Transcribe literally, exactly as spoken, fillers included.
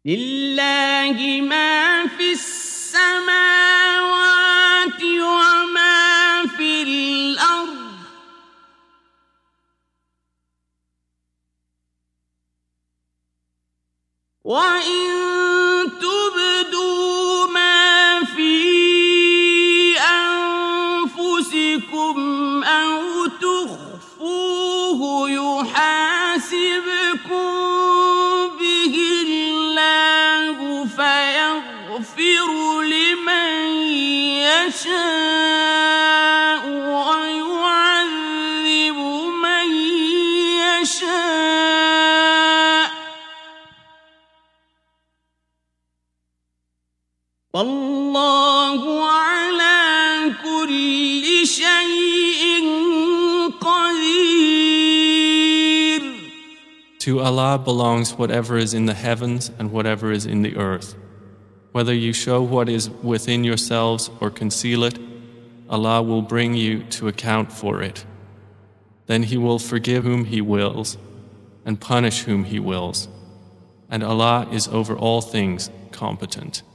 لله ما في السماوات وما في الأرض وإن تبدوا ما في أنفسكم أو تخفوه يحاسبكم به الله فيغفر لمن يشاء ويعذب من يشاء والله على كل شيء قدير. To Allah belongs whatever is in the heavens and whatever is in the earth. Whether you show what is within yourselves or conceal it, Allah will bring you to account for it. Then He will forgive whom He wills and punish whom He wills. And Allah is over all things competent.